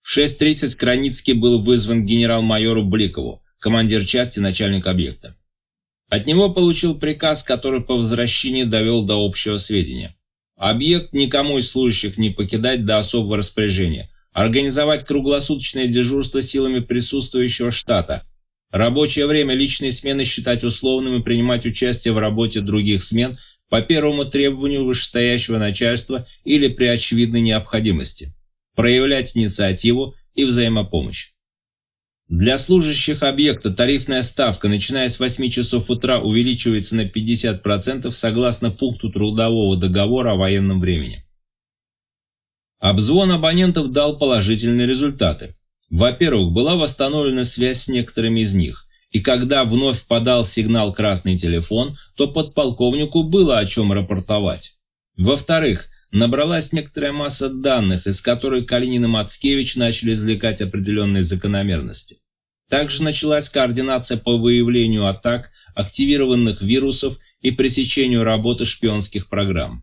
В 6:30 Краницкий был вызван к генерал-майору Бликову, командир части, начальник объекта. От него получил приказ, который по возвращении довел до общего сведения. Объект никому из служащих не покидать до особого распоряжения. Организовать круглосуточное дежурство силами присутствующего штата. Рабочее время личные смены считать условным и принимать участие в работе других смен по первому требованию вышестоящего начальства или при очевидной необходимости. Проявлять инициативу и взаимопомощь. Для служащих объекта тарифная ставка, начиная с 8 часов утра, увеличивается на 50% согласно пункту трудового договора о военном времени. Обзвон абонентов дал положительные результаты. Во-первых, была восстановлена связь с некоторыми из них, и когда вновь подал сигнал красный телефон, то подполковнику было о чем рапортовать. Во-вторых, набралась некоторая масса данных, из которой Калинин и Мацкевич начали извлекать определенные закономерности. Также началась координация по выявлению атак, активированных вирусов и пресечению работы шпионских программ.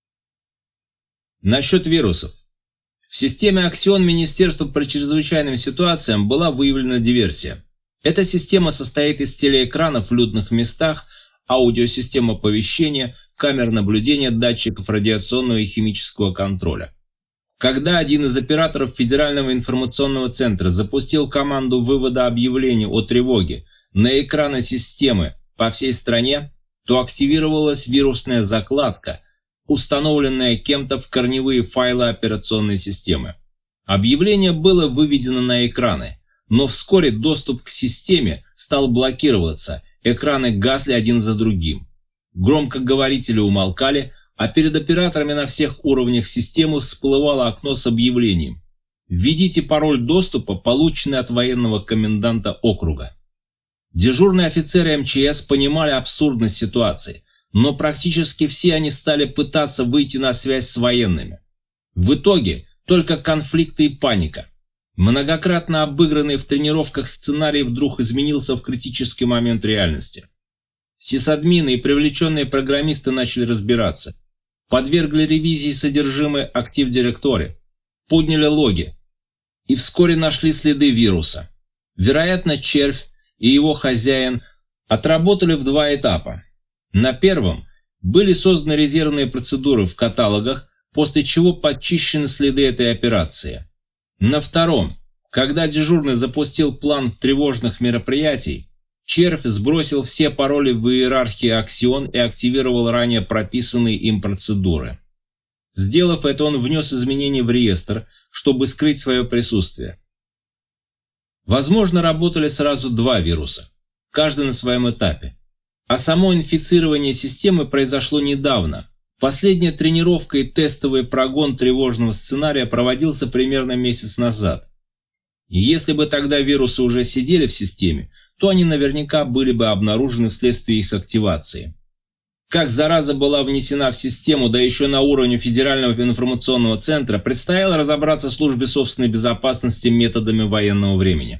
Насчет вирусов. В системе Аксион Министерства по чрезвычайным ситуациям была выявлена диверсия. Эта система состоит из телеэкранов в людных местах, аудиосистем оповещения, камер наблюдения, датчиков радиационного и химического контроля. Когда один из операторов Федерального информационного центра запустил команду вывода объявлений о тревоге на экраны системы по всей стране, то активировалась вирусная закладка, установленная кем-то в корневые файлы операционной системы. Объявление было выведено на экраны, но вскоре доступ к системе стал блокироваться, экраны гасли один за другим. Громкоговорители умолкали, а перед операторами на всех уровнях системы всплывало окно с объявлением: «Введите пароль доступа, полученный от военного коменданта округа». Дежурные офицеры МЧС понимали абсурдность ситуации, но практически все они стали пытаться выйти на связь с военными. В итоге только конфликты и паника. Многократно обыгранный в тренировках сценарий вдруг изменился в критический момент реальности. Сисадмины и привлеченные программисты начали разбираться. Подвергли ревизии содержимое актив-директории, подняли логи и вскоре нашли следы вируса. Вероятно, червь и его хозяин отработали в 2 этапа. На первом были созданы резервные процедуры в каталогах, после чего подчищены следы этой операции. На втором, когда дежурный запустил план тревожных мероприятий, червь сбросил все пароли в иерархии Аксион и активировал ранее прописанные им процедуры. Сделав это, он внес изменения в реестр, чтобы скрыть свое присутствие. Возможно, работали сразу 2 вируса, каждый на своем этапе. А само инфицирование системы произошло недавно. Последняя тренировка и тестовый прогон тревожного сценария проводился примерно месяц назад. И если бы тогда вирусы уже сидели в системе, то они наверняка были бы обнаружены вследствие их активации. Как зараза была внесена в систему, да еще на уровне Федерального информационного центра, предстояло разобраться службе собственной безопасности методами военного времени.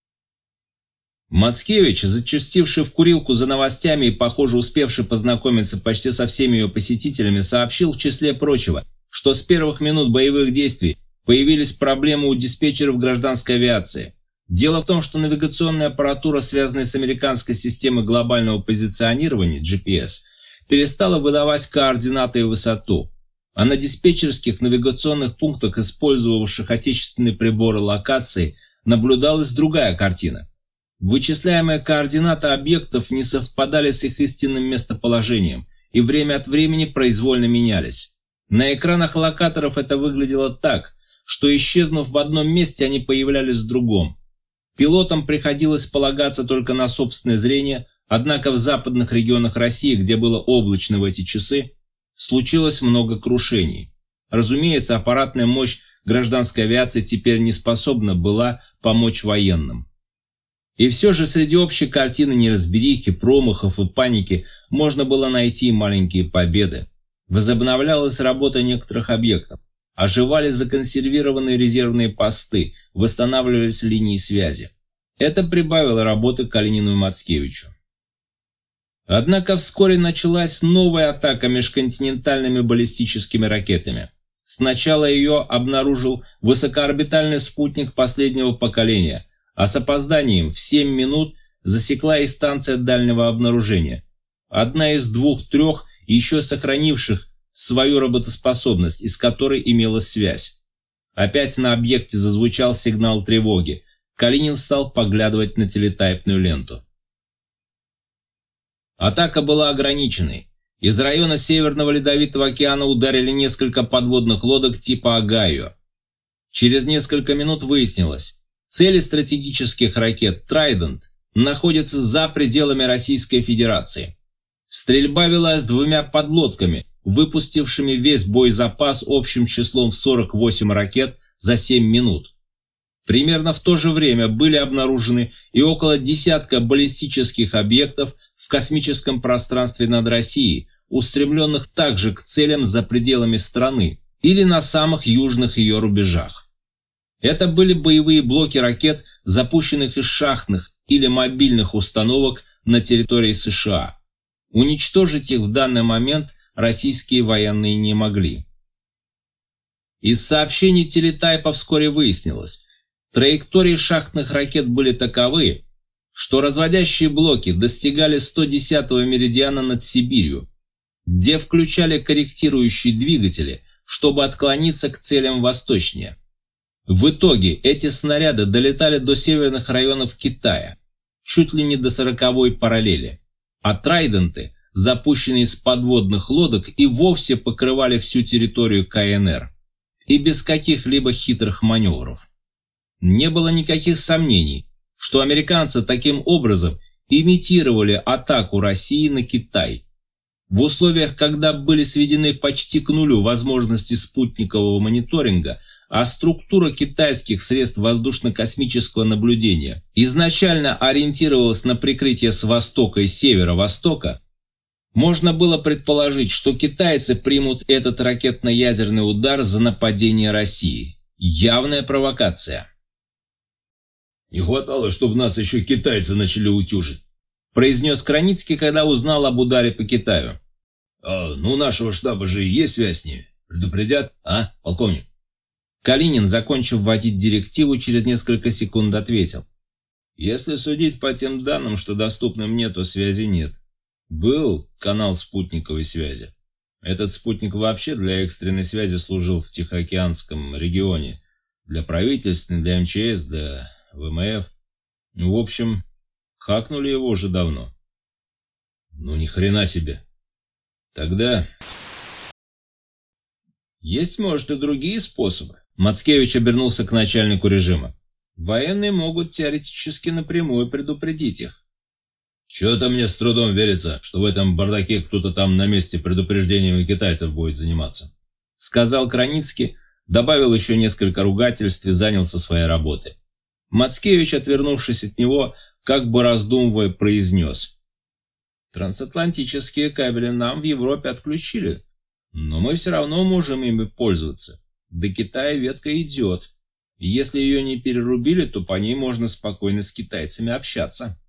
Мацкевич, зачастивший в курилку за новостями и, похоже, успевший познакомиться почти со всеми ее посетителями, сообщил в числе прочего, что с первых минут боевых действий появились проблемы у диспетчеров гражданской авиации. Дело в том, что навигационная аппаратура, связанная с американской системой глобального позиционирования GPS, перестала выдавать координаты и высоту, а на диспетчерских навигационных пунктах, использовавших отечественные приборы локации, наблюдалась другая картина. Вычисляемые координаты объектов не совпадали с их истинным местоположением и время от времени произвольно менялись. На экранах локаторов это выглядело так, что, исчезнув в одном месте, они появлялись в другом. Пилотам приходилось полагаться только на собственное зрение, однако в западных регионах России, где было облачно в эти часы, случилось много крушений. Разумеется, аппаратная мощь гражданской авиации теперь не способна была помочь военным. И все же среди общей картины неразберихи, промахов и паники можно было найти маленькие победы. Возобновлялась работа некоторых объектов, оживали законсервированные резервные посты, восстанавливались линии связи. Это прибавило работы Калинину и Мацкевичу. Однако вскоре началась новая атака межконтинентальными баллистическими ракетами. Сначала ее обнаружил высокоорбитальный спутник последнего поколения, а с опозданием в 7 минут засекла и станция дальнего обнаружения. Одна из 2-3 еще сохранивших свою работоспособность, из которой имелась связь. Опять на объекте зазвучал сигнал тревоги. Калинин стал поглядывать на телетайпную ленту. Атака была ограниченной. Из района Северного Ледовитого океана ударили несколько подводных лодок типа «Огайо». Через несколько минут выяснилось, цели стратегических ракет «Трайдент» находятся за пределами Российской Федерации. Стрельба велась 2 подлодками, выпустившими весь боезапас общим числом в 48 ракет за 7 минут. Примерно в то же время были обнаружены и около десятка баллистических объектов в космическом пространстве над Россией, устремленных также к целям за пределами страны или на самых южных ее рубежах. Это были боевые блоки ракет, запущенных из шахтных или мобильных установок на территории США. Уничтожить их в данный момент российские военные не могли. Из сообщений телетайпа вскоре выяснилось, траектории шахтных ракет были таковы, что разводящие блоки достигали 110-го меридиана над Сибирью, где включали корректирующие двигатели, чтобы отклониться к целям восточнее. В итоге эти снаряды долетали до северных районов Китая, чуть ли не до 40-й параллели, а трайденты, запущенные из подводных лодок, и вовсе покрывали всю территорию КНР, и без каких-либо хитрых маневров. Не было никаких сомнений, что американцы таким образом имитировали атаку России на Китай. В условиях, когда были сведены почти к нулю возможности спутникового мониторинга, а структура китайских средств воздушно-космического наблюдения изначально ориентировалась на прикрытие с востока и северо-востока, можно было предположить, что китайцы примут этот ракетно-ядерный удар за нападение России. Явная провокация. «Не хватало, чтобы нас еще китайцы начали утюжить», произнес Краницкий, когда узнал об ударе по Китаю. «Ну, у нашего штаба же и есть связь с ними. Предупредят, а, полковник?» Калинин, закончив вводить директиву, через несколько секунд ответил. «Если судить по тем данным, что доступны мне, то связи нет. Был канал спутниковой связи. Этот спутник вообще для экстренной связи служил в Тихоокеанском регионе. Для правительственной, для МЧС, для ВМФ. В общем, хакнули его уже давно». «Ну ни хрена себе. Тогда есть, может, и другие способы». Мацкевич обернулся к начальнику режима. «Военные могут теоретически напрямую предупредить их». «Чего-то мне с трудом верится, что в этом бардаке кто-то там на месте предупреждениями китайцев будет заниматься», сказал Краницкий, добавил еще несколько ругательств и занялся своей работой. Мацкевич, отвернувшись от него, как бы раздумывая, произнес. «Трансатлантические кабели нам в Европе отключили, но мы все равно можем ими пользоваться. До Китая ветка идет. Если ее не перерубили, то по ней можно спокойно с китайцами общаться».